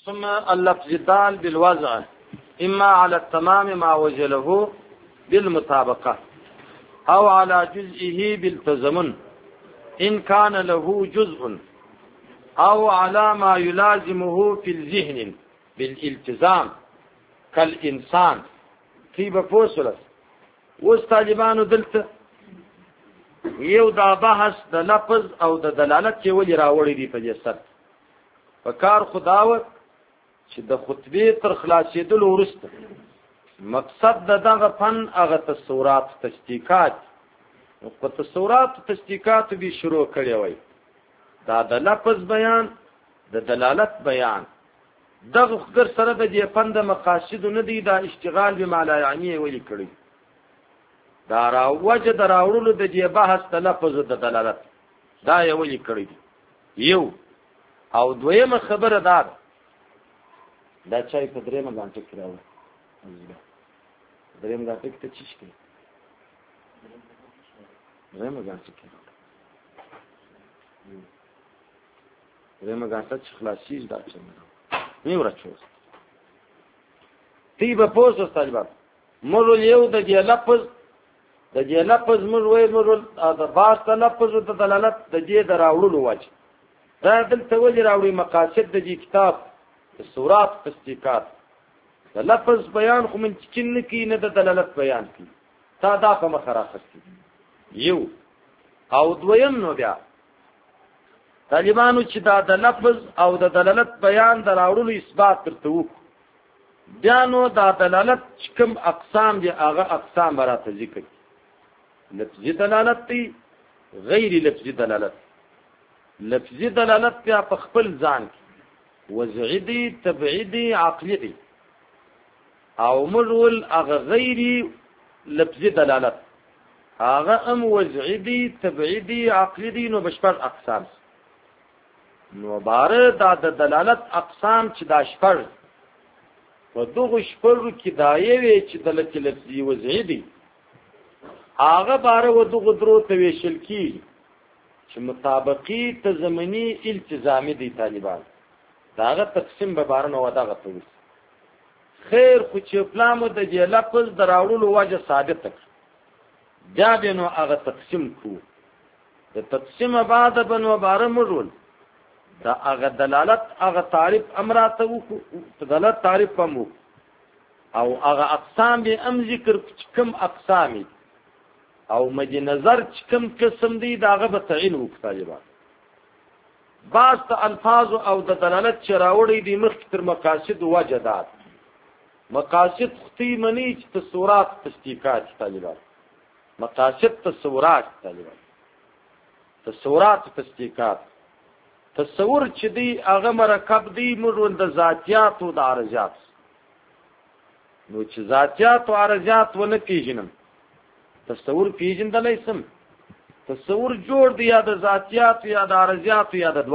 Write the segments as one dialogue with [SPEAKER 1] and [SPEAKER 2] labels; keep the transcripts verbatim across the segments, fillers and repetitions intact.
[SPEAKER 1] ثم اللفظ الدال بالوضع إما على التمام ما وجله بالمطابقة أو على جزئه بالتزمن إن كان له جزء أو على ما يلازمه في الذهن بالالتزام كالإنسان في بفوسلس واستعجبانو دلت یو دا بحث د لفظ او د دلالت چې ولې راوړی دی په جسد په کار خداوت چې د خطبې تر خلاصېدلو وروسته مقصد د دغه فن هغه تصورات تشتیقات نو په تصورات تشتیقات به شروع کړی وای دا د لفظ بیان د دلالت بیان دغه خبر سره د دې فن د مقاصد نه دی دا اشتغال به معنی یعنی ولې کړی دا را وجه د راوړلو د دې بحث د لفظ د دلالت دا یې ولې کړی دی یو او دویمه خبره ده دا چای په درېمه غانټه کې راوړل درېمه غانټه کې ته چی شته درېمه غانټه کې درېمه غانټه چې خلاصیږي دا څنګه نه ورچو تی به پوسو ستاسو مړ یو د دې لفظ د دې لفظ موږ وایو موږ د باس د لفظ او د دلالت د دې د راوړلو وجه دا دلته ولې راوړي مقاصد د دې کتاب تصورات تصدیقات د لفظ بیان خو من چې نه کی نه د دلالت بیان کی تا دا په مخراخت یو او دویم نو بیا طالبانو چې دا د لفظ او د دلالت بیان د راوړلو اثبات ترته وکړو بیا نو دا دلالت کوم اقسام دي هغه اقسام براته ذکر لفظی دلالت دی غیر لفظی دلالت لفظی دلالت بیا په خپل ځان کې وضعی دی تبعی دی عقلی دی او مرول هغه غیر لفظی دلالت هغه هم وضعی دی تبعی دی عقلی دی نو بشپړ اقسام نو باره دا د دلالت اقسام چې دا شپږ په دغه شپږو کې دا یوې چې دلالت لفظی وضعی دی هغه باره و دغه درو ته ویشل کی چې مطابقي تزمنی التزامی دی طالبان داغه تقسیم به باره نو دغه ته خیر خو چې پلانو د دې لفظ دراوړلو وجه ثابت کړ بیا به نو هغه تقسیم کو د تقسیم بعد بنو باره مرول دا هغه دلالت هغه تعریف امراته وکړو دلالت تعریف هم او هغه اقسام به ام ذکر کوم اقسامی او مد نظر کوم قسم دی داغه به تعین وکړي بعض ته الفاظ او د دلالت چراوړي دي مخ تر مقاصد وجدات مقاصد ختی منی چې تصورات تصدیقات طالبان مقاصد تصورات طالبان تصورات تصدیقات تصور چې دی هغه مرکب دی مرون د ذاتیات او د عرضات نو چې ذاتیات او عرضات ونه پیژنم تصور پیژندلای سم تصور جوړ دی یا د ذاتیات یا د عرضیات یا د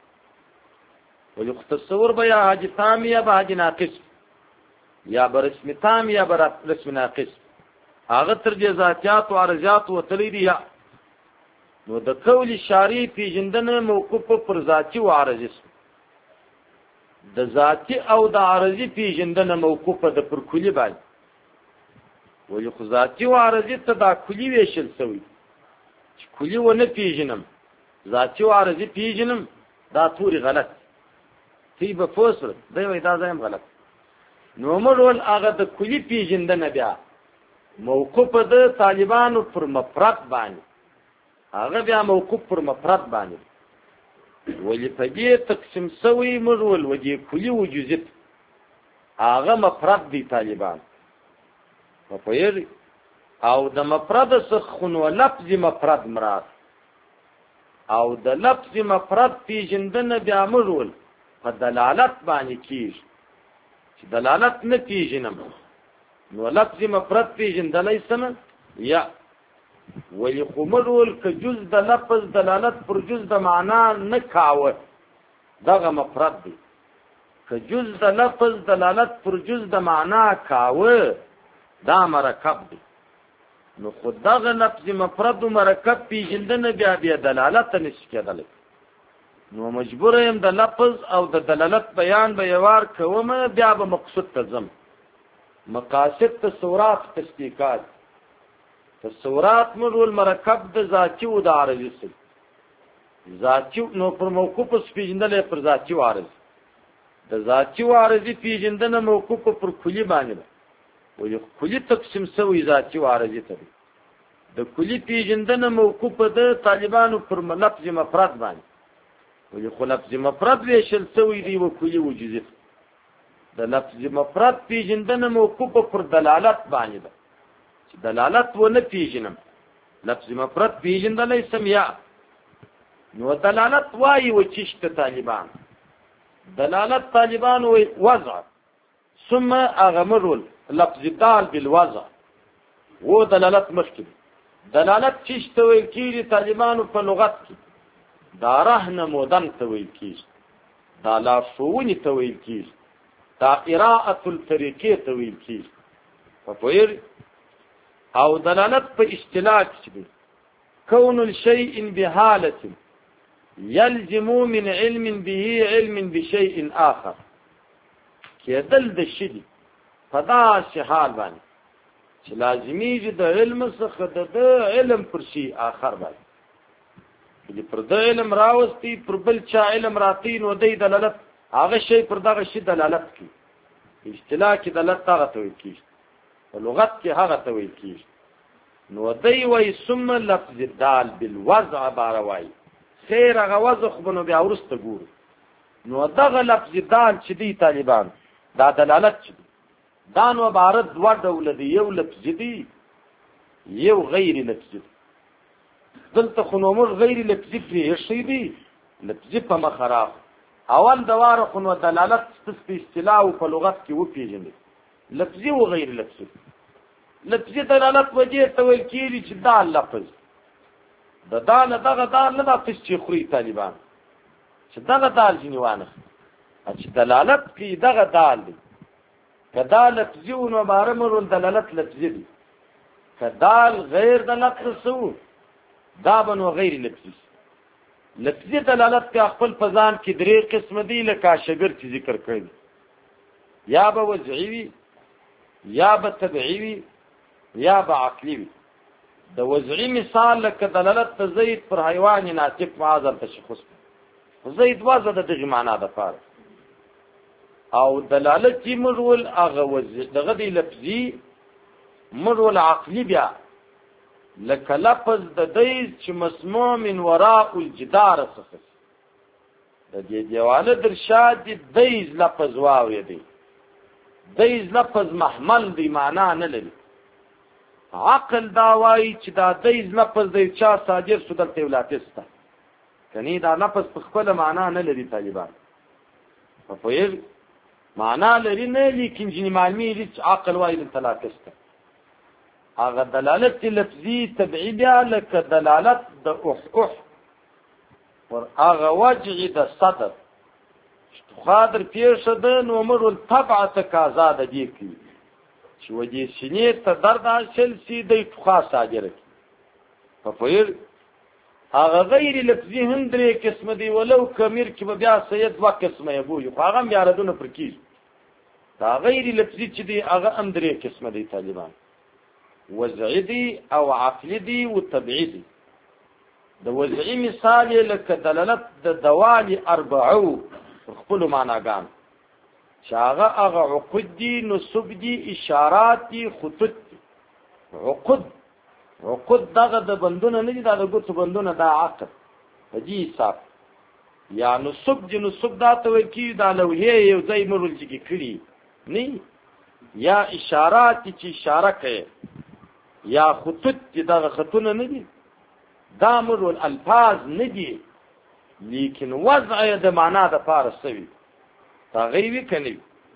[SPEAKER 1] دوارس ولې تصور به یا حاجی تام یا به حاجی ناقص یا برسم تام یا برسم ناقص هغه تر دې ذاتیات او عرضیات وتلی دی یا نو د قول شاری پیژندنه موقوف پر ذاتی او عرضی د ذاتی او د عرضی پیژندنه موقوف د پر کلی باندې ولی خو ذاتی و عرضی ته دا کلی ویشل سوی چې کلی و نه پیژنم ذاتی و عرضی پیژنم دا توری غلط تی به فوسر دی وای دا زایم غلط نو مرول هغه د کلی پیژندنه بیا موقوف د طالبانو پر مفرد باندې هغه بیا موقوف پر مفرد باندې ولی په دې تقسیم سوی مرول و دې کلی وجوزت هغه مفرد دی طالبان په او د مفرد څخه نو لفظ مفرد مراد او د لفظ مفرد پیژندنه بیا مرول په دلالت باندې کیږي چې دلالت نه پیژنم نو لفظ مفرد پیژندلای سم یا ولی خو مرول که جز د لفظ دلالت پر جز د معنا نه کاوه دغه مفرد دی که جز د لفظ دلالت پر جز د معنا کاوه دا مرکب دی نو خود دغه لفظ مفرد و مرکب پیژندنه بیا بیا دلالت نشي کېدلی نو مجبور یم د لفظ او د دلالت بیان به یوار کوم بیا به مقصود ته ځم. مقاصد تصورات تصدیقات تصورات مرول مرکب د ذاتی او د عارضی سره ذاتی نو پر موقوف سپیجندل پر ذاتی او عارض د ذاتی او عارضی پیجندنه موقوف پر کلی باندې و یو کلی تقسیم سوی ذاتی او عارضی ته د کلی پیجندنه موقوف د طالبانو پر لفظ مفرد باندې و یو لفظ مفرد ویشل سوی دی و کلی و جزء د لفظ مفرد پیجندنه موقوف پر دلالت باندې ده چې دلالت و نه پیژنم لفظ مفرد پیژندل سمیا نو دلالت وایي و چشت طالبان دلالت طالبان و وضع ثم اغمرول لفظ دال بالوضع و دلالت مشکل دلالت چشت ویل کیږي طالبانو په لغت کې دا رهن مودن ته ویل کیږي دا لافونی ته ویل کیږي دا قراءة الطریقې ته ویل کیږي په پوهیر او دلالت په اصطلاح کې دی کون الشیء بحالة يلزم من علم به علم بشيء آخر کېدل د شي دی په داسې حال باندې چې لازمي د علم څخه د علم پر شي آخر باندې چې پر د علم راوستي پر بل چا علم راتی نو دی دلالت هغه شی پر دغه شی دلالت کوي اصطلاح کې دلالت هغه ته ویل کیږي په لغت کې هغه ته ویل کیږي نو دی وایي ثم لفظ دال بالوضع باره وایي خیر هغه وضع خو به نو بیا وروسته ګورو نو دغه لفظ دال چې دی طالبان دا دلالت چې دی دا نو عبارت دوه ډوله دی یو لفظ دی یو غیر لفظ دی دلته خو نو موږ غیر لفظي پرېښی دی لفظي په مخه راغلو اول دواره خو نو دلالت په اصطلاح او په لغت کې وپېژني لفظي او غیر لفظي لفظي دلالت وجه ته ویل کېږي چې دا لفظ د دال دغه دال نه دا پس چې خوري طالبان چې دغه دال ځینې وانه چې دلالت کوي دغه دال دی که دا لفظي و نو باره مرول دلالت لفظي دی که دال غیر د لفظ سو دا به نو غیر لفظي لفظي دلالت که خپل په ځان کې درې قسم دي لکه شګر چې ذکر کړی یا به وضعي وي یا به طبعي وي یا به عقلي وي د وضعي مثال لکه دلالت ته زید پر حیوان ناطق معاذ تشخص زید وضع د دغه معنا ده فار او دلالت چې مرول هغه وضع دغه دی لفظي مرول عقلي بیا لکه لفظ د دیز چې مسموع من وراء الجدار څخه د دې دیواله در شاد دیز لفظ واوی دی دیز لفظ محمل دی معنا نه لري عقل دا وایي چې دا دیز لفظ دی چا صادر شو دلته ولاتسته کني دا لفظ په خپل معنا نه لري طالبان په پوهیږي معنا لري نه لیکن جنې معلومي دي چې عقل وایي دلته لاتسته هغه دلالت لفظي تبعي بیا لکه دلالت د اح اح ور هغه وجع د صدر خاطر پیښه ده نو امر الطبع تقاضا د دې کی چې وجه سینې ته درد حاصل سي د ټخا صادره کی په پیر هغه غیر لفظي هم درې قسم دي ولو کمیر کې بیا سید وا قسمه یو یو هغه بیا ردونه پر کی دا غیر لفظي چې دي هغه هم درې قسم دي طالبان وضعي دي او عقلي دي او طبيعي دي د وضعي مثال لکه دلالت د دوال اربعو خپل معناګان شاغه هغه عقد دي نسب دي اشارات دي خطوط عقد عقد دغه د بندونه نه دي دا د ګوتو بندونه دا عقد دي حساب یا نسب دي نسب دا ته وایي چې دا لوحه یو ځای مرول چې کړي نه یا اشارات چې اشاره کوي یا خطوط چې دغه خطونه نه دي دا مرول الفاظ نه دي لیکن وضع د معنا د پاره سوي تغیوی کنی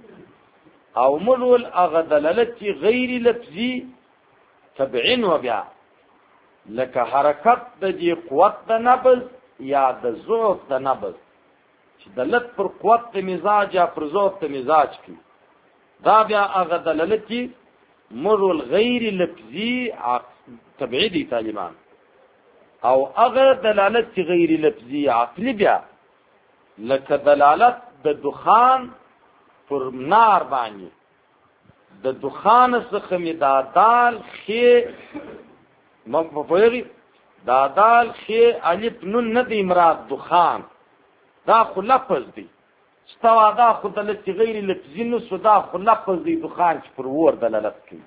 [SPEAKER 1] او مرول هغه دلالت غیر لفظي تبعین و بیا لکه حرکت د دې قوت د نبض یا د ضعف د نبض چې دلالت پر قوت د مزاج یا پر ضعف د مزاج کی دا بیا هغه دلالت مرول غیر لفظي تبعی دی طالبان او هغه دلالت غیر لفظي عقلی بیا لکه دلالت د دخان پر نار باندې، د دخان څخه می دا دال خې مګ په پوهیږي دا دال خې الف نون نه دی مراد دخان، دا خو لفظ دی استوا، دا خو دلالت غیر لفظي نو دا خو لفظ دی دخان چې پر ور دلالت کوي.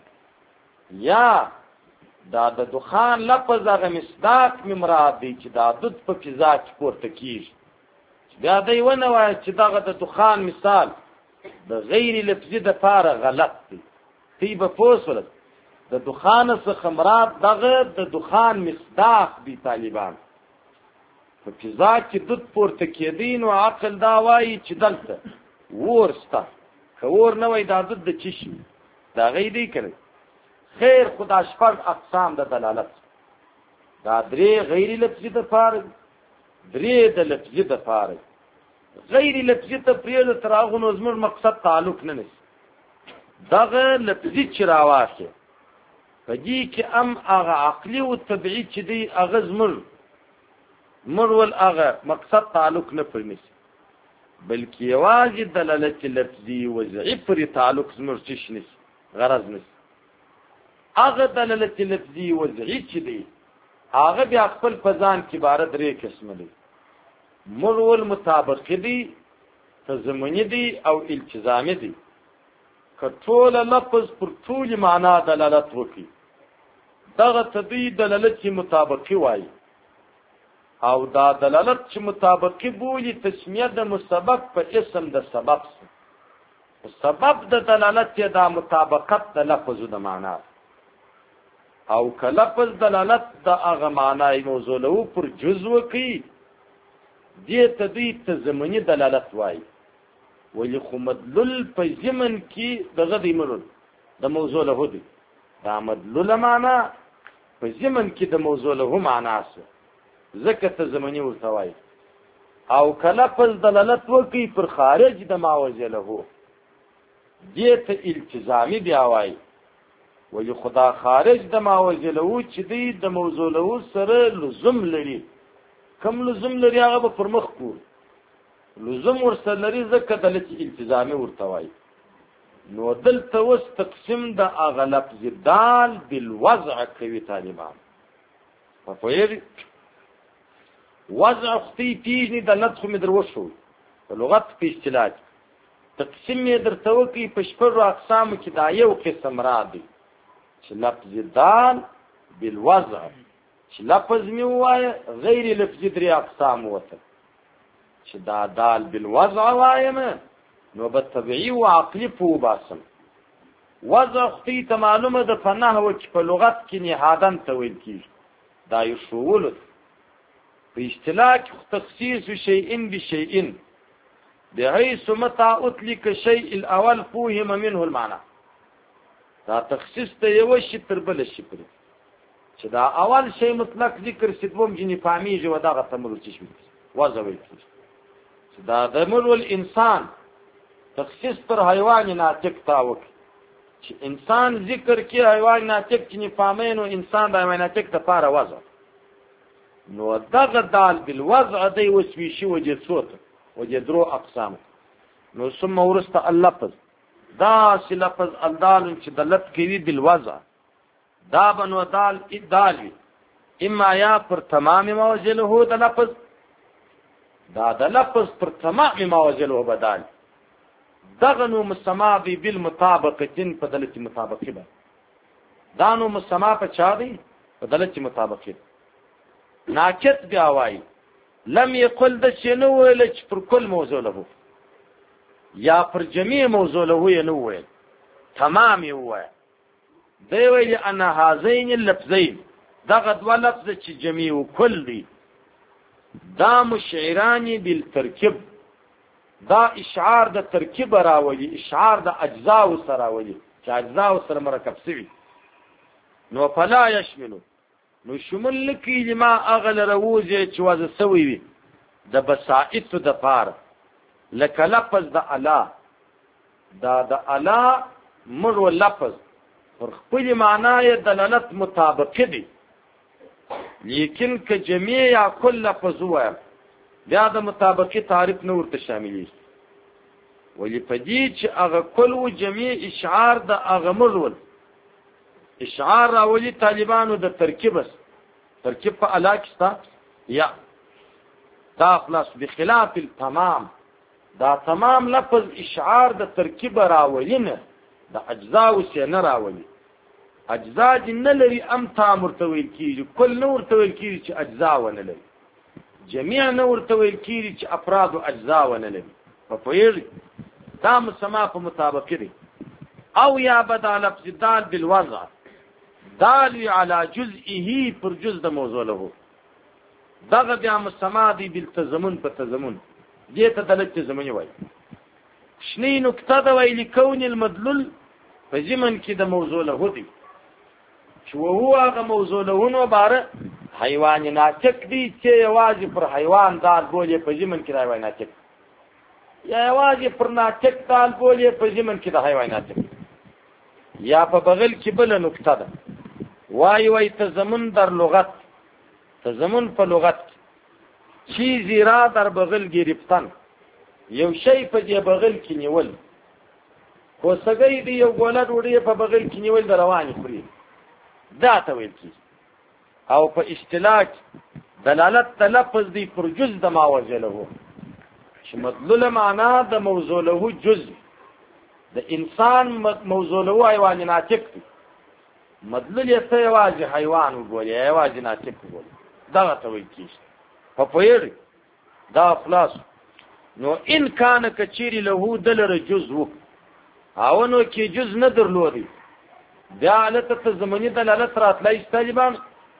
[SPEAKER 1] یا دا د دخان لفظ هغه مصداق می مراد دی چې دا دود په فضا کې پورته کیږي. بیا دی ونه وایي چې دغه د دخان مثال د غیر لفظي د پاره غلط دی. تی به پوسول د دخان څخه مراد دغه د دخان مصداق دی. طالبان په فضا کې دود پورته کېدی نو عقل دا وایي چې دلته ورسته که ور نه وای دا دود د چی شي دا غي دی کړي. خیر خدا شپږ اقسام د دلالت، دا درې غیر لفظي د پاره، درې د لفظي د پاره. غیر لفظي ته پرې تر هغه نو زموږ مقصد تعلق نه نشي. دغه لفظي چې راواخي په دې کې ام هغه عقلي او طبيعي چې دی هغه زموږ مرول هغه مقصد تعلق نه پرنيسي، بلکې یوازې دلالت لفظي وضعي پر تعلق زموږ چې نشي غرض نشي. هغه دلالت لفظي وضعي چې دی هغه بیا خپل فزان کې عبارت درې قسم دي. مرول مطابق دي، تضمني دي او التزامي دي. کټول لفظ پر ټول معنا دلالت وکي دغه تدی دلالت مطابقي وایي، او دا دلالت چې مطابقي بولی تسمیه د مسبب په اسم د سبب سره. سبب د دلالت دا مطابقت د لفظ د معنا، او که لفظ دلالت د هغه معنی موضوع له پر جزء کی دې تدی تضمني دلالت وایي. ولی خو مدلول په ضمن کې دغه دی مرول د موضوع له دی، دا مدلول معنا په ضمن کې د موضوع له معنا سره ځکه تضمني ورته وایي. او که لفظ دلالت وکي پر خارج د معوضه له دې ته التزامي بیا وایي. ولی خدا خارج د معوضه له چې دی د موضوع له سره لزوم لري، کم لزوم لري هغه به پر مخ کو لزوم ورسره لري ځکه دلته التزامي ورته وایي. نو دلته وس تقسیم د هغه لفظ دال بالوضع کوي. طالبان په پوهیږي وضع ختی پیژني دلت خو مې در وشو په لغت په اصطلاح تقسیم یې درته وکي په شپږو اقسامو کې دا یو قسم را دي چې لفظ دال بالوضع چې لفظ مې وایي غیر لفظي درې اقسام وته چې دا دال بالوضع وایم نو به طبيعي او عقلي په باسم. وضع ختی ته معلومه ده په نحو کې په لغت کې نهادن ته ویل کیږي. دا یو شغل په اصطلاح کې تخصیص شیء بشیء بحيث متى اطلق شيء الاول فهم منه المعنى. دا تخصیص ته یو شی تر بل شي پرې چې دا اول شی مطلق ذکر سدوم جنې فهمیږي و دا غتمل چې شي وضع ویل کیږي. دا د مرول انسان تخصیص پر حیوان ناطق تاوک چې انسان ذکر کې حیوان ناطق چې نه فهمینو انسان د حیوان ناطق ته پاره وضع. نو دغه دال بالوضع دی وسوي شي وجه صوت وجه درو اقسام. نو ثم ورسته اللفظ دا سی لفظ الدال چې دلت کوي بالوضع دا بنو دال ادال اما یا پر تمام موجله د لفظ دا د لفظ پر تمام موجله بدال دغه نو مسما بی بالمطابقتين په دلته مطابقه به دا نو مسما په چا دی په دلته مطابقه. ناکت بیا وای لم يقل د شنو ویل چې پر کل موضوع له یا پر جميع موضوع له نه ویل تمام یې وای دی ویل ان هذين اللفظين دغه دوا لفظ چې جميع او کل دي دا مشعرانی بالترکیب دا اشعار د ترکیب راولي اشعار د اجزاء سره راولي چې اجزاء سره مرکب شوی نو فلا يشمل نو شمول لکی لما اغل روزه چې وځ سوی وي د بسائط د پار لکه لفظ د الا دا د الا مر لفظ پر خپل معنی دلالت مطابق دي لیکن که جميع یا کل لفظ وای بیا د مطابقي تعریف نه ورته شاملېږي. ولې په دې چې هغه کل و جميع اشعار د هغه مرول اشعار راولي طالبانو د ترکیب ترکیب په علاقستا یا دا خلاص بخلاف التمام دا تمام لفظ اشعار د ترکیب راولي نه د اجزا وسه نه راولي. اجزا جن لري ام تامر تویل کیږي کل نور تویل کیږي چې اجزا ونه لري جميع نور تویل کیږي چې افراد او اجزا ونه لري. په پوهیږي دا مسما په مطابق دي. او یا بدا لفظ دال بالوضع دال على جزئه پر جزء د موضوع له دغه بیا مسما دي بالتزمن په تزمن دې ته دلته تزمن وایي. شنی نقطه دا ویل کون المدلول په زمن کې د موضوع له دی چې هو هغه موضوع له نو بار حیوان ناطق دی چې یوازې پر حیوان دال بولې په زمن کې حیوان ناطق یا یوازې پر ناطق دال بولې په زمن کې د حیوان ناطق یا په بغل کې بل نقطه ده وای وای تزمن در لغت تزمن په لغت چیزی را در بغل گرفتن یو شی په دې بغل کې نیول خو سګي دی یو ګولډ وړي په بغل کې نیول د رواني خوري دا ته ویل کی. او په اصطلاح دلالت تلفظ دی پر جز د ما وجله چې مدلول معنا د موضوع له جز د انسان موضوع له حیوان ناطق دی مدلول یې ته واجه حیوان وګوري واجه ناطق وګوري دا ته ویل کی. په پوهیږي دا خلاص نو ان کان کچری له دلر جزء او نو کې جز نه درلودي بیا حالت ته زمینی دلالت راتلای استجبان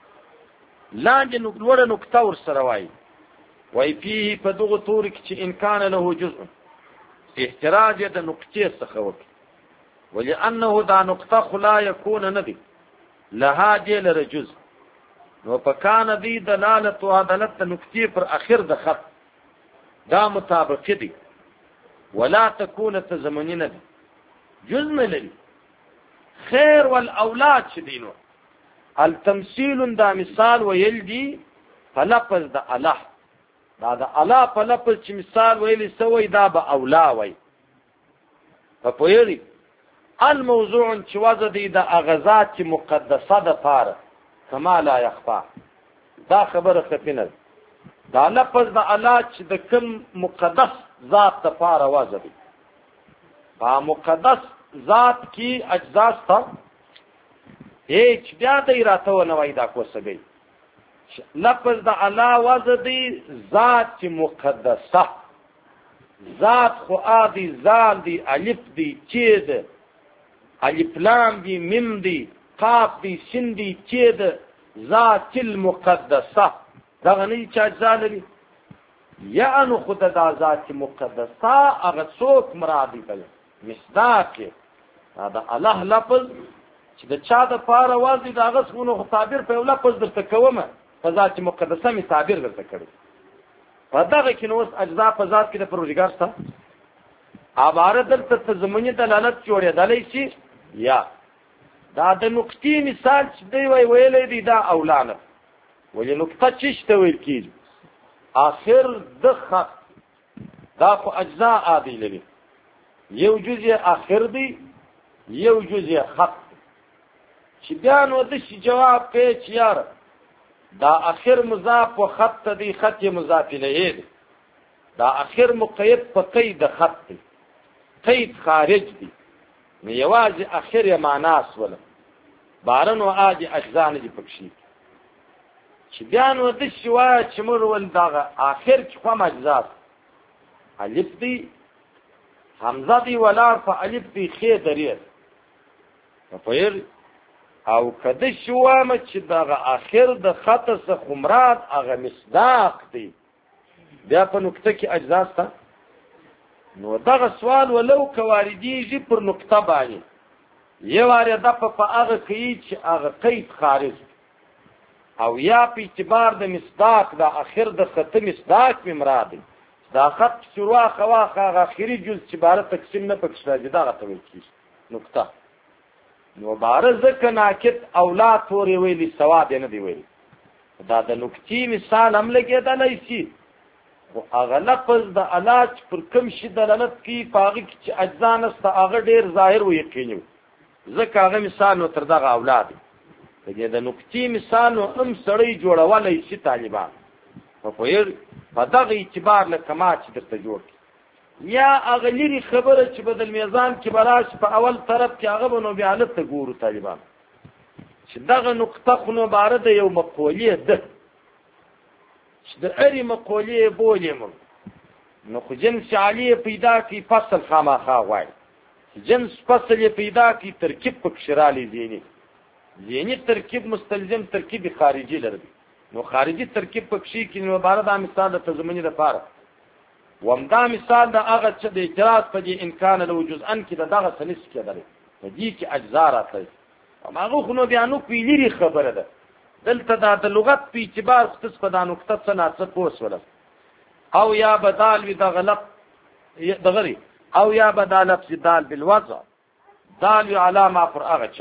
[SPEAKER 1] لاندې نو وړه نقطه ور سره وای وای فيه په دغه تور کې چې ان کان له جزء احتراج د نقطې څخه وکړي ولانه دا نقطه خلا يكون ندي لها دلر جزء نو پکانه دی دلالت او عدالت نقطې پر اخر د خط دا مطابق دي ولا تكون تزمنين دي جزء لري خير والاولاد شدينو التمثيل دا مثال ويلدي فلفظ دا الله دا دا الله فلفظ چې مثال ویلي سوی دا به اولا وي. په پوهیږي الموضوع چې وزدي دا اغزات مقدسه ده پاره کما لا يخفى دا خبره خفینه دا لفظ د الله چې د کوم مقدس ذات ته پاره وزدي با مقدس ذات کی اجزا ته هیڅ بیا د اراده و نه وای دا کوسګي لفظ د الله وزدي ذات مقدسه ذات خو ادي زال دی الف دی چې ده الف لام دی میم دی قاف دی سین دی چې ده ذات المقدسه دا غني چې اجزا لري یا انو خود دا ذات مقدسه هغه څوک مرادي کوي مصداق دا الله لفظ چې د چا د پاره وازي دا غسونه تعبیر په لفظ درته کومه په ذات مقدسه می تعبیر درته کړی په دغه کې نو اجزا په ذات کې د پروردګار سره عبارت درته تزمنی دلالت جوړېدلای شي یا دا د نقطې مثال چې دی وی ویلې دی دا اولانه ولې نقطه چې ته ویل کیږي اخر د خط دا خو اجزا عادي لري یو جزء اخر دی یو جزء خط چې بیا نو د شي جواب کوي چې یار دا اخر مضاف و خط دی خط مضاف الیه دی دا اخر مقید په قید خط دی قید خارج دی نو یوازې اخر یې معناس ولا بارنو اج اجزا نه دی پکشي چې بیا نو د شي وای چې مور ول دا اخر چې کوم اجزا الف دی حمزه دی ولا په الف دی خې درې په پیر او کده شوامه چې دغه اخر د خط څخه خمرات هغه مصداق دی بیا په نقطه کې اجزا سته نو دغه سوال ولو کواردیږي پر نقطه باندې یو اړه په هغه کې چې هغه قید خارج او یا په اعتبار د مصداق د اخر د خط مصداق په مراد دی دا خط شروع خواخه اخري جز چې بار تقسیم نه پکښ راځي دا غته وایي نقطه نو بارز کناکت اولاد تورې ویلي ثواب نه دی ویلي دا د نقطې مثال هم لګېدلی شي خو هغه لفظ د علاج پر کوم شي دلالت کوي په هغې کې چې اجزا نسته هغه ډېر ظاهر و یقیني و ځکه هغه مثال نو تر دغه اولاد د دې د نقطې مثال نو هم سړی جوړولی شي طالبان په په دغه اعتبار لکه ما چې درته جوړ کړي یا هغه لرې خبره چې بدل میزان کې به راشي په اول طرف کې هغه به نو بیا هلته ګورو طالبان چې دغه نقطه خو نو باره د یو مقولې ده چې د هرې مقولې بولې موږ نو خو جنس عالی پیدا کړي فصل خامخا غواړي جنس فصل یې پیدا کړي ترکیب پکې رالی ذهني ذهني ترکیب مستلزم ترکیب خارجي لري نو خارجي ترکیب پکې کې نو باره دا مثال د تضمیني لپاره ومدا مثال د هغه چې د اعتراض په دې امکان له جزءا کې د دغه سنس کې درې په دې کې اجزا راځي هغه خو نو بیا نو پیلری خبره ده دلته د لغت په اعتبار خص په دا نقطه څه نه پوسوله او یا بدال وی د غلط دغری او یا بدال لفظ دال بالوضع دال علامه پر هغه چا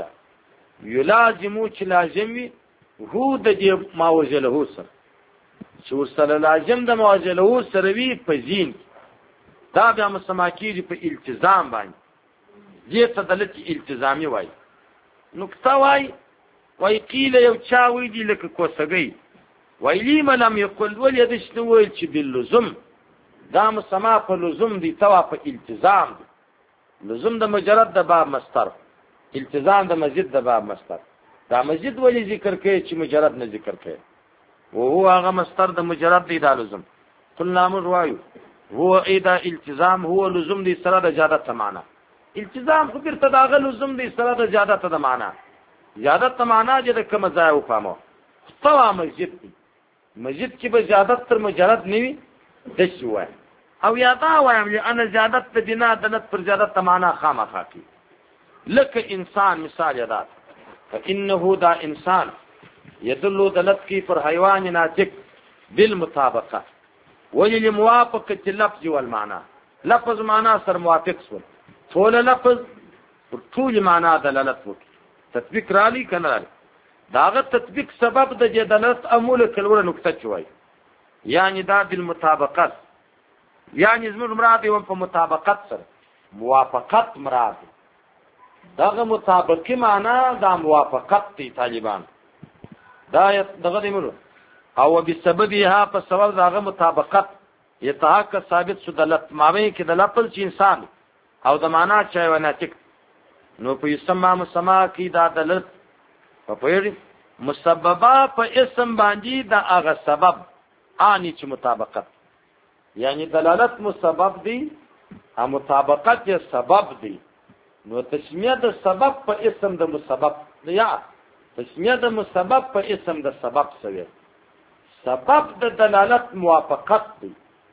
[SPEAKER 1] یلازمو چې لازمي هو د دې ما وجله سره چې ورسره لازم د مواجهه سره وي په زین دا بیا مسما کیږي په التزام باندې دې ته دلت التزامي وای نقطه وای وای قیل یو چا وی دی لکه کوسګي وای لیم لم یقل ولید شنو ویل چې باللزم دا مسما په لزوم دی توا په التزام دی لزوم د مجرد د باب مصدر التزام د مزید د باب مصدر دا مزید ولی ذکر کوي چې مجرد نه ذکر کوي وهو هغه مصدر د مجرد دی د لزوم قلنا مر وایو هو اذا التزام هو لزوم دی سره د زیادت معنا التزام خو بیرته داغه لزوم دی سره د زیادت د معنا زیادت معنا چې د کوم ځای وفهمو طوا مسجد دی مسجد کې به زیادت تر مجرد نیوي د شوه او یا دا وایم انا زیادت د بنا دلت پر زیادت معنا خامخا کی لکه انسان مثال یاد فانه دا انسان يدل دلت کی پر حیوان ناطق بالمطابقه ولل موافقه اللفظ والمعنى لفظ معنا سر موافق سو ټول لفظ پر ټول معنا دلالت وکړي تطبیق رالی کنه رالی داغه تطبیق سبب د دلالت امول کلوره نقطه چوي یعنی دا بالمطابقت یعنی زموږ مراد یو په مطابقت سره موافقت مراد داغه مطابقي معنا دا موافقت دی طالبان دا دغه دی مرو او بسببها په سبب داغه مطابقت یتحقق ثابت شو دلت ماوی کې د لفظ چې انسان او د معنا چا ونه تک نو په سما مسما کې دا دلت په پیر مسببه په اسم باندې دا هغه سبب اني چې مطابقت یعنی دلالت مسبب دی او مطابقت یې سبب دی نو تسمیه د سبب په اسم د مسبب یا تسمیه د مسبب په اسم د سبب سوی سبب د دلالت موافقت دی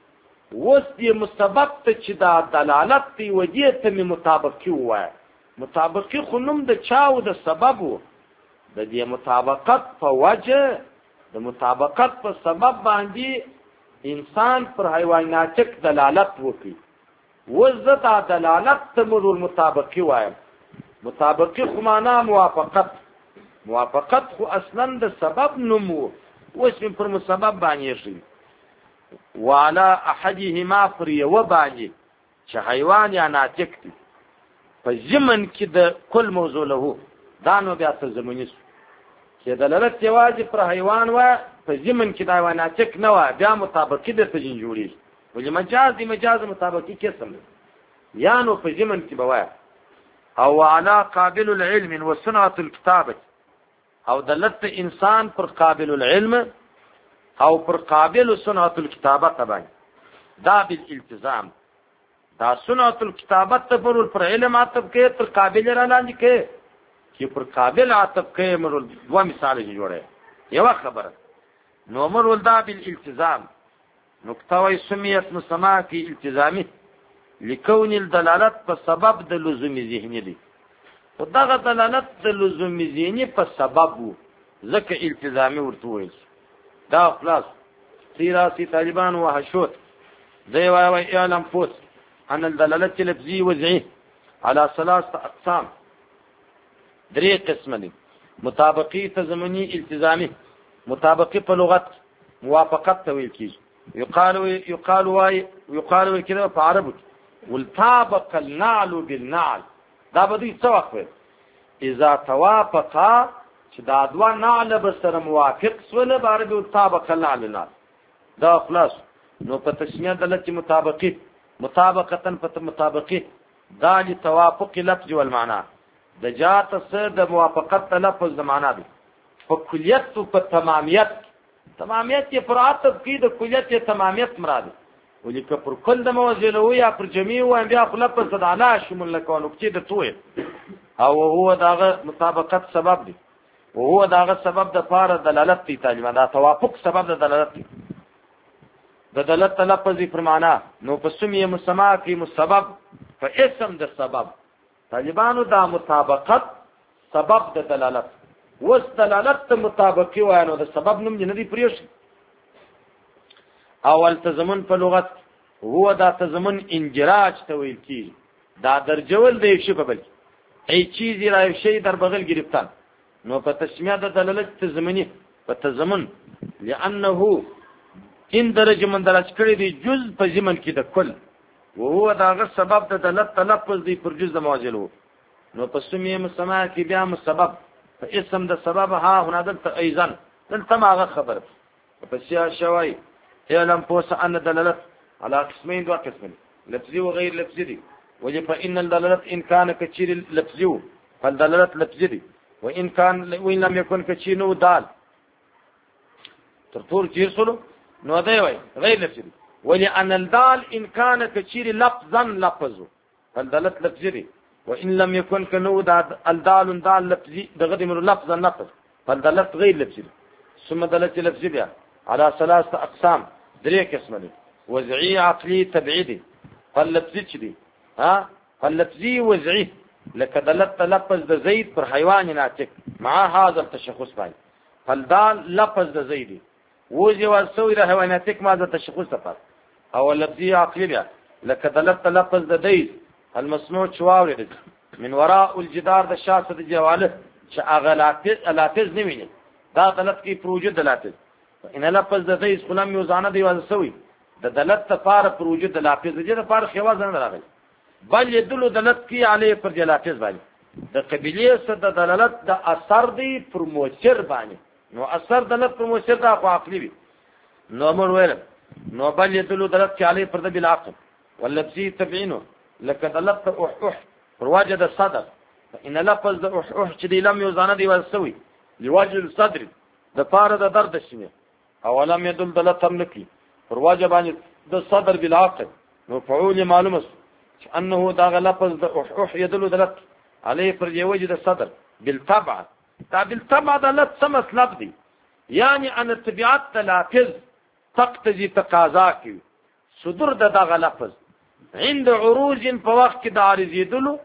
[SPEAKER 1] وس دی مسبب ته چې دا دلالت دی ودی ته می مطابقي وای مطابقي خنوم د چاو د سبب و د دې مطابقت په وجه د مطابقت په سبب باندې انسان پر حیوانات دلالت وکړي وزت دلالت تمر المطابقي وای مطابقي خو معنا موافقت موافقت خو اصلا د سبب نمو واسم پر مسبب باندې شي وعلى احدهما پر یو باندې چې حیوان یا ناطق دي په زمن کې د کل موضوع له دا نو بیا څه زمونی چې دلالت یوازې پر حیوان و په زمن کې دا ناطق نه و بیا مطابقي د تجین جوړي ولې مجاز دی مجاز مطابقي قسم یا نو په زمن کې بوا او على قابل العلم وصنعه الكتابه او دلت انسان پر قابل العلم او پر قابل صنعه الكتابه طبعا دا بالالتزام دا صنعه الكتابه پر پر علم عطف کې پر قابل را لاندې کې چې پر قابل عطف کې مرول دوا مثال جوړه یو خبره نو مرول دا بالالتزام نقطه وي سميت مسما کې التزامي لكون الدلالت په سبب د لزوم ذهني دي او دغه دلالت د لزوم ذهني په سبب ځکه التزامي ورته وایي دا خلاص سیراسي طالبان وحشوت دی وای وای اعلم فوت ان الدلالت اللفظي وضعي على ثلاثه اقسام درې قسم دي مطابقي تضمني التزامي مطابقي په لغت موافقت ته ویل کیږي يقال يقال واي يقال كده په عربو والطابق النعل بالنعل دا به دې څه وخت اذا توافقا چې دا دوه نعل به سره موافق سول به عربي والطابق النعل نعل دا خلاص نو په تسمیه دلته مطابقت مطابقتا په مطابقت دا د توافق لفظ والمعنى د جات سره د موافقت لفظ د معنا دی په کلیت او په تمامیت تمامیت یې پر عطف کې د کلیت یې تمامیت مراد ولیکه پر کل د موازله یا پر جميع و بیا خلف صد علا شمول لکونو چې د توې او هو داغه مطابقت سبب دی او هو داغه سبب د فار دلالت دی تعلیم دا توافق سبب د دلالت دی د دلالت لفظ پر معنا نو په سمیه مسما کې مسبب په اسم د سبب طالبانو دا مطابقت سبب د دلالت وس دلالت مطابقي وانه د سبب نوم نه دی پریوش اول تضمن په لغت هو دا تضمن انجراج ته ویل کی دا درجول دی شی په بل ای چیز را شی در بغل گرفتن نو په تسمیه د دلالت تضمنی په تضمن لانه ان درجه من درج کړی دی جز په ضمن کې د کل وهو داغه سبب د دلالت تلفظ دی پر جز د موجلو نو په سمیه مسما کې بیا مسبب په اسم د سبب ها هنا دلته ايضا دلته ماغه خبر په سیا شوي علم پوس ان دلالت على قسمين دو قسمين لفظي وغير لفظي دي وجه فان الدلالت ان كان كثير لفظي فالدلالت لفظي دي وان كان وان لم يكن كثير نو دال ترطور جيرسلو نو دی وای غیر لفظي دي ولان الدال ان كان كثير لفظا لفظه فالدلالت لفظي دي وان لم يكن كنو الدال دال لفظي دغه د لفظا لفظ فالدلالت غیر لفظي دي ثم دلالت لفظي بیا على ثلاثه اقسام درې قسم دي وضعي عقلي تبعيدي فاللفظي دي ها فاللفظي وضعي لك دلالت لفظ د زيد پر حيوان ناطق مع هذا التشخص باندې فالدال لفظ د زيد وجه وسوي د حيواناتك ما ذا تشخص تفر او اللفظي عقلي بیا لك دلالت لفظ د ديز المسموع شواورد من وراء الجدار د شاسه د جواله چې اغلاتز الاتز نیویني دا دلالت کی پروجد دلالت ان لفظ د دې اسلام یو ځانه دی واسوي د دلالت لپاره پروجد دلالت د دې لپاره خواز نه راغلی بل يدل دلالت کی علی پر جلاتز باندې د قبيله سره د دلالت د اثر دی پر موثر باندې نو اثر دلالت پر موثر دا خو عقلی وي نو مر ویل نو بل يدل دلالت کی علی پر د بالعقل واللفظي تبعينه لك دلالت اح اح پر وجد الصدر ان لفظ د اح اح چې دی لم یو ځانه دی واسوي لوجه الصدر د پاره د درد شنه اولم يدل دلالت نکي پر واجب باندې د صدر بالعقل نو فعول معلومه انه دا لفظ د اح اح يدل دلالت عليه پر وجد الصدر بالطبع دا بالطبع دلالت سم مطلب دي يعني ان الطبيعت تلافظ تقتضي تقاضا کی صدور د دا لفظ عند عروج په وخت کې د عارض يدل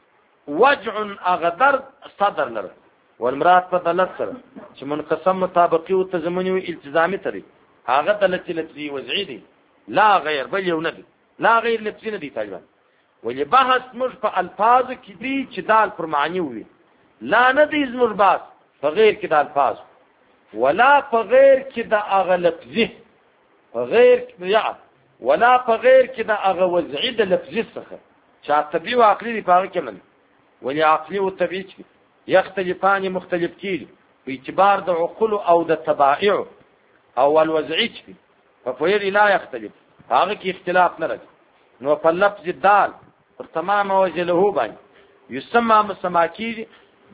[SPEAKER 1] وجع اغدر صدر لره والمراد په دلالت سره چې منقسم مطابقي او تضمني او التزامي تري هغه دلالت لفظي وضعي دي لا غير بل یو نه دي لا غیر لفظي نه دي تقریبا ولې بحث موږ په الفاظ کې دي چې دال پر معنی وي لا نه دي زمر باس په غیر کې د الفاظ ولا په غیر کې د اغه لفظي په غیر یا ولا په غیر کې د اغه وضعي د لفظي څخه چې طبيعي او عقلي دي په کې من ولې عقلي او طبيعي يختلفان مختلف كيل باعتبار د عقول او د تبائع او الوضعي ففوير لا يختلف هغه کې اختلاف نه راځي نو په لفظ الدال پر تمام وجهه باندې يسمى مسماكي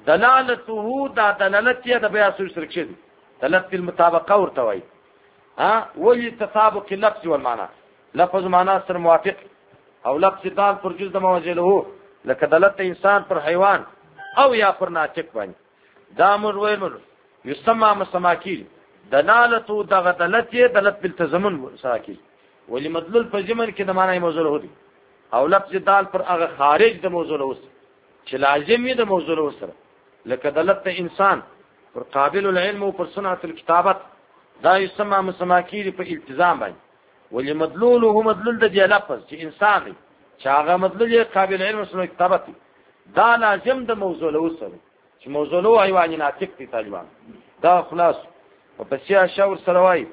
[SPEAKER 1] دلالته دا دلالت یې د بیا سره کېږي دلالت المطابقه ورته وایي ها ولي تطابق اللفظ والمعنى لفظ معنا سره موافق او لفظ دال پر جز د موجهه لکه دلالت انسان پر حیوان او یا پر ناطق باندې دا مر ویل مر یسمى مسماکی دلالته دغه دلالت یې دلالت بالتزمن ساکی ولی مدلول په زمن کې د معنی موضوع هودي او لفظ دال پر هغه خارج د موضوع اوس چې لازم وي د موضوع سره لکه دلالت انسان پر قابل العلم او پر صنعت الكتابت دا یسمى مسماکی په التزام باندې ولی مدلول هو مدلول د دی لفظ چې انسان دی چې هغه مدلول قابل علم او صنعت الكتابت دا لازم د موضوع له سره چې موضوع له حیوان ناطق دي طالبان دا خلاص او په سیا شاور سره وای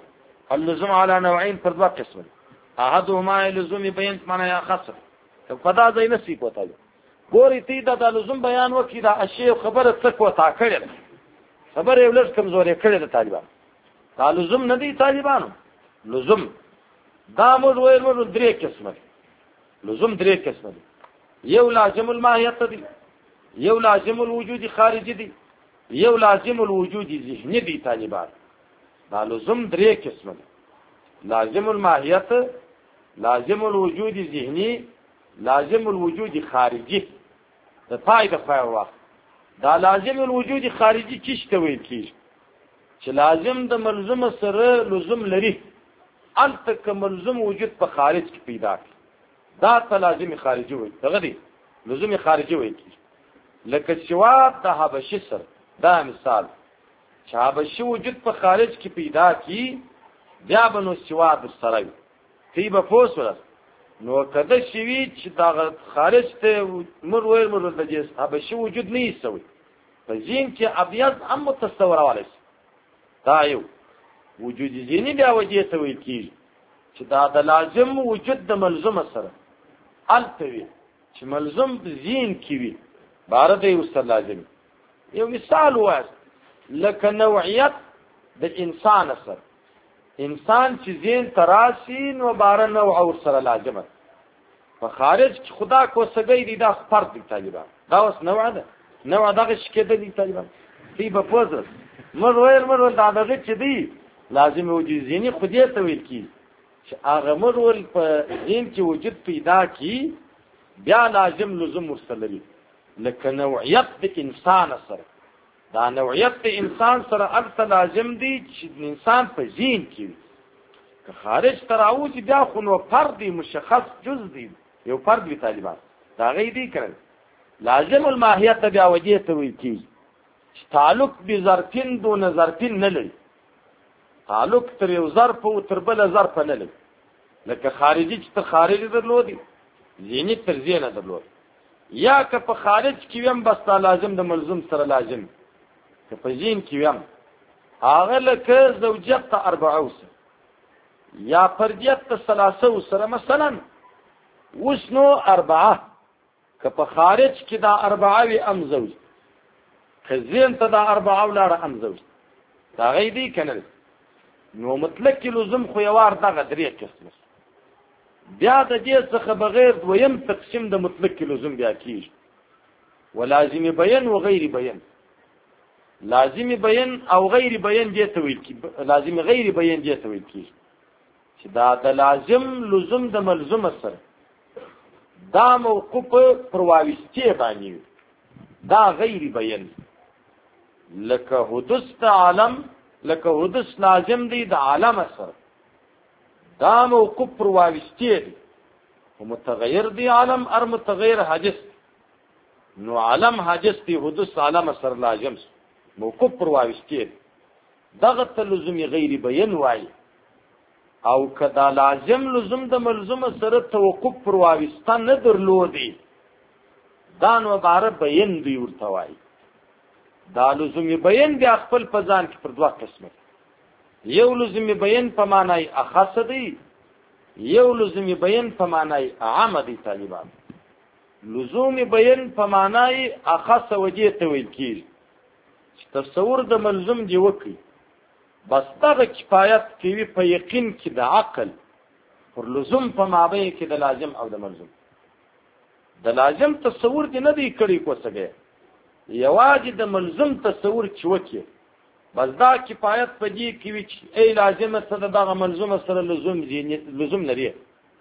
[SPEAKER 1] اللزوم على نوعين پر دوه قسم احدهما لزوم بیان معنا یا خاص فدا ځای نسی کوته ګوري تی دا د لزوم بیان وکي دا اشی خبره څه کوته کړل خبره یو لږ کمزوري کړل د طالبان دا لزوم نه دي طالبانو لزوم دا موږ وایو موږ درې قسمه لزوم درې قسمه دي یو لازم الماهیت دي یو لازم الوجود خارجي دي یو لازم الوجود ذهني دي طالبان دا لزوم درې قسمه دي لازم الماهیت لازم الوجود ذهني لازم الوجود خارجي د پای د پای وخت دا لازم الوجود خارجي څه ویل کیږي چې لازم د ملزوم سره لزوم لري انت که ملزوم وجود په خارج کې پیدا کی دا ته لازم خارجي وي دغه دی لزوم خارجي وي لکه شوا د حبشي سره دا مثال چې حبشي وجود په خارج کې پیدا کی بیا بنو شوا د سره تی به فوسوره نو کده شوی چې دا خارج ته مر ویل مر د جس حبشي وجود نه یسوي په ځین کې ابيض هم متصور والی دا یو وجود ذهني بیا وجه ته ویل کیږي چې دا د لازم وجود د ملزوم سره التوي چې ملزوم ذهن کې وي بار د یو سره لازم یو مثال واس لکه نوعیت د انسان سره انسان چې ذهن تراسي نو بار نوع او سره لازمه په خارج کې خدا کو سګي دي دا فرد دي طالبان دا اوس نوع ده نوع دغه شکته دي طالبان دی په پوزر مر ویل مر دا دغه چې دی لازم وجود ذهني خودی ته ویل کی چې هغه مر ول په ذهن کې وجود پیدا کی بیا لازم لزوم مرسلري لکه نوعیت د انسان سره دا نوعیت د انسان سره البته لازم دی چې انسان په ذهن کې که خارج تراوز بیا خو نو فرد مشخص جز دی یو فرد وی طالبان دا غي دی کړل لازم الماهیت بیا وجه ته ویل کی تعلق به ظرفین دون ظرفین نه لري تعلق تر یو ظرف او تر بل ظرف نه لري لکه خارجي چې تر خارجي درلودي ذهني تر ذهن درلود یا که په خارج کې ویم بس لازم د ملزوم سره لازم که په ذهن کې ویم هغه لکه زوجیت اربعه یا فردیت ثلاثه سره مثلا وسنو اربعه که په خارج کې دا اربعه وي ام زوج خزین ته دا اربعه ولاره ام زوج دا غي دي کنه نو مطلق لزوم خو یوار دغه درې قسم بیا د دې څخه بغیر دویم تقسیم د مطلق لزوم بیا کیږي ولازم بیان او غیر بیان لازم بیان او غیر بیان دې ته ویل کی لازم غیر بیان دې ته ویل کی چې دا د لازم لزوم د ملزوم سره دا موقوف پر واوسته باندې دا غیر بیان لکه حدث عالم لکه حدث لازم دی د عالم سره دا موقوف پر واوسته دی او متغیر دی عالم ار متغیر حادث نو عالم حادث دی حدث عالم سره لازم موقوف پر واوسته دی دغه لزوم غیر بیان وای او کدا لازم لزوم د ملزوم سره توقف پر واوسته نه درلودي دا نو عبارت بیان دی ورته وای دا لزوم بیان بیا خپل په ځان کې پر دوه قسمه یو لزوم بیان په معنی اخص دی یو لزوم بیان په معنی عام دی طالبان لزوم بیان په معنی اخص وجه ته ویل کیږي تصور د ملزوم دی وکي بس دغه کفایت کوي په یقین کې د عقل پر لزوم په مابین کې د لازم او د ملزوم د لازم تصور دی نه دی کړی کوڅه یواځې د ملزوم تصور چې وکي بس دا کفایت په دې کې وي چې ای لازم څه دغه ملزوم سره لزوم لزوم لري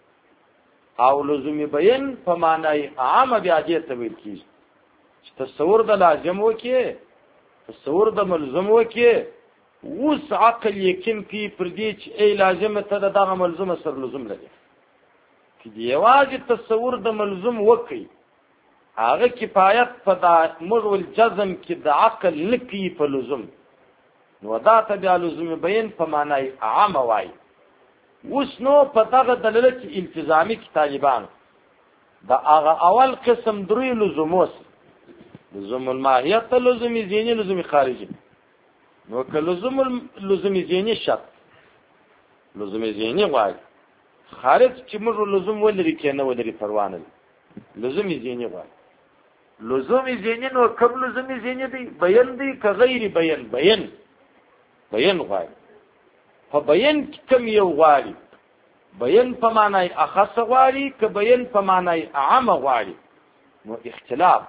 [SPEAKER 1] او لزوم بیان په معنی عام بیا دې ته ویل کیږي تصور د لازم وکي تصور د ملزوم وکي وس عقل یقین کی پر دې چې ای لازم ته دغه ملزوم سره لزوم لري چې دی واجب تصور د ملزوم وکي هغه کفایت په د مرول جزم کې د عقل لکی په لزوم نو دا ته بیا لزوم بیان په معنی عام وای وس نو په دغه دلالت التزامی کې طالبان دا هغه اول قسم درې لزوموس لزوم الماهیت لزوم ذهنی لزوم خارجي نو که لزوم لزوم ذهنی شرط لزوم ذهني غواړي. خارج چې موږ لزوم ولري کې نه ولري پروا نه لزوم ذهني غواړي. لزوم ذهني نو کوم لزوم ذهني دی؟ بیان دی که غیر بیان؟ بیان بیان غواړي. په بیان کوم یو غواړي؟ بیان په معنی اخص غواړي که بیان په معنی عام غواړي؟ نو اختلاف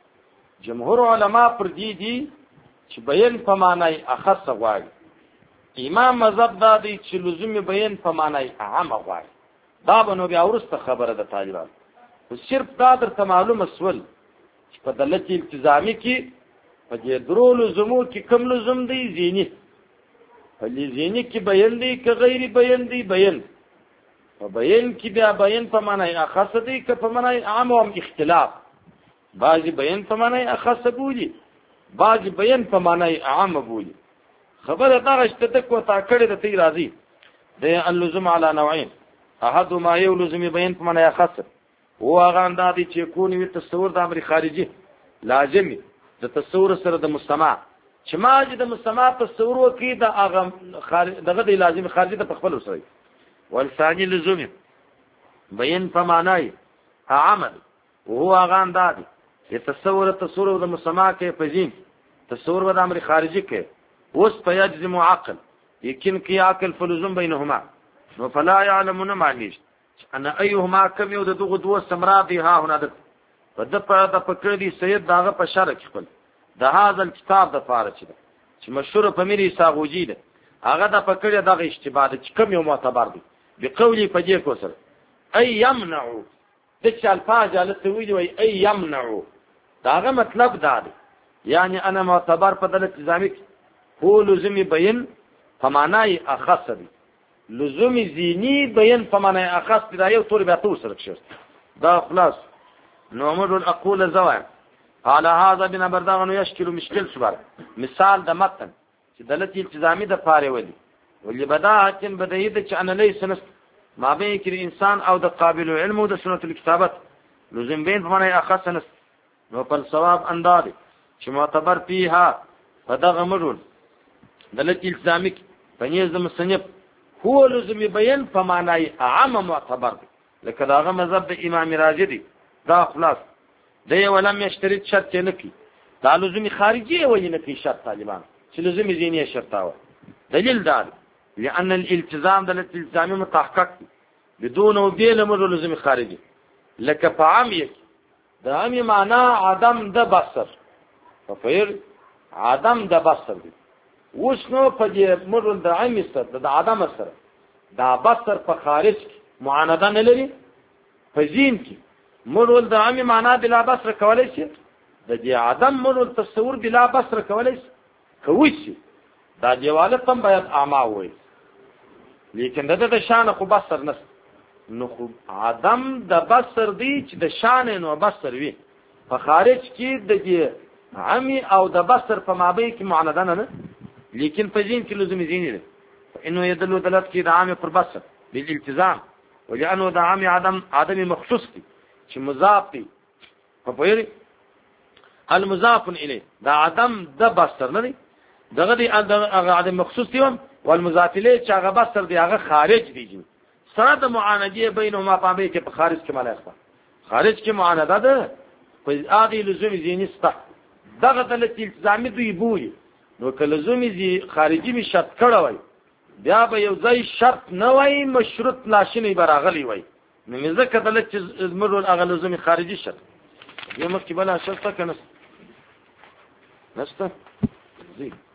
[SPEAKER 1] جمهور علما پر دې دي چې بیان په معنی اخص غواړي. امام مذهب دا دی چې لزوم بیان په معنی عام غواړي. دا به نو بیا ورسته خبره ده طالبان. خو صرف دا درته معلومه سول چې په دلت التزامي کې په دې درو لزومو کې کوم لزوم دی؟ ذهني. په ذهني کې بیان دی که غیر بیان دی؟ بیان. په بیان کې بیا بیان په معنی اخص دی که په معنی عام او اختلاف. بعضی بیان په معنی اخص بولی، بعضی بیان په معنی عام بولی. خبره دا شته د کو تا کړی د تی راضی د اللزوم علی نوعین. احدهما یو لزوم بیان په معنی اخص او هغه اندازې چې کونی وي تصور د امر خارجي لازمي د تصور سره د مستمع چې ما چې د مستمع تصور وکي د هغه دغه د لازمي خارجي د خپل سره. والثاني لزوم بیان په معنی عمل وهو هغه اندازې چې تصور تصور د مستمع کې پزین تصور د امر خارجي کې اوس په یجزم عقل یقین کې عقل فلزوم بینهما نو فلا يعلمون معنیش انا ايهما كم یو د دغه دوه سمرادي ها هنا د په د په د پکړ دي سید داغه په شرک خپل د هاذا کتاب د فارچ ده چې مشهور په مری ساغوجی ده هغه د پکړ دغه اشتباه ده چې کم یو معتبر دي بقولي په دې کو سره اي يمنعوا د چې الفاظ الته ویلي وي اي يمنعوا داغه مطلب دا دی یعنی انا معتبر په دلت التزامي هو لزوم بیان په معنی اخص دی. لزوم ذهني بیان په معنی اخص دی. دا یو تور بیا تو سره شر دا خلاص نو امر الاقول زوا على هذا بنا بردغنو يشكل مشكل صبر مثال د متن چې دلت التزامي د پاره ولي ولي بداهتن بدایده چې انا ليس نس ما بین کې انسان او د قابل علم او د سنت الكتابت لزوم بیان په معنی اخص نس نو پر ثواب انداز چې معتبر فيها فدغه مرول دلت التزامي پنځه د مصنف هو لزوم بیان په معنی عام معتبر دی لکه داغه مذهب د امام رازی دی. دا خلاص دی ولم یشترط شرط نه کی دا لزوم خارجي وي نه کی شرط طالبان چې لزوم ذهني شرط او دلیل دا لأن الالتزام دلت التزامي متحقق بدون وبيل مر لزوم خارجي لکه په عام یک د عام معنا عدم د بصر ففیر عدم د بصر دی. وشنو په دې مرون د عام سره د عدم سره دا بصر په خارج کې معانده نه لري. په ذهن کې مرون د عام معنا بلا بصر کولای شي د دې عدم مرون تصور بلا بصر کولای شي کوي شي دا دیواله تم باید اعما وي لیکن د د شان خو بصر نس نو خو عدم د بصر دی چې د شان نو بصر وي په خارج کې د دې عامي او د بصر په مابین کې معانده نه لیکن په ذهن کې لزوم ذهني ده انه يدل دلالت کې د عام پر بصر بالالتزام ولانه د عام عدم عدم مخصوص دي چې مضاف دي په پوری المضاف الیه دا عدم د بصر نه دي دغه دي عدم مخصوص دي والمضاف الیه چې هغه بصر دي هغه خارج دي سره د معاندې بینهما په مابین کې په خارج کې ملایخه خارج کې معانده ده په هغه لزوم ذهني ستا دغه دلت التزامي دوی بوي نو که لزوم زی خارجي می شرط کړه وای بیا به یو ځای شرط نه وای مشروط لاشنی براغلی وای نو ځکه دلت چې مرول هغه لزوم خارجي شرط یو مخکې بل شرط کنه نشته زی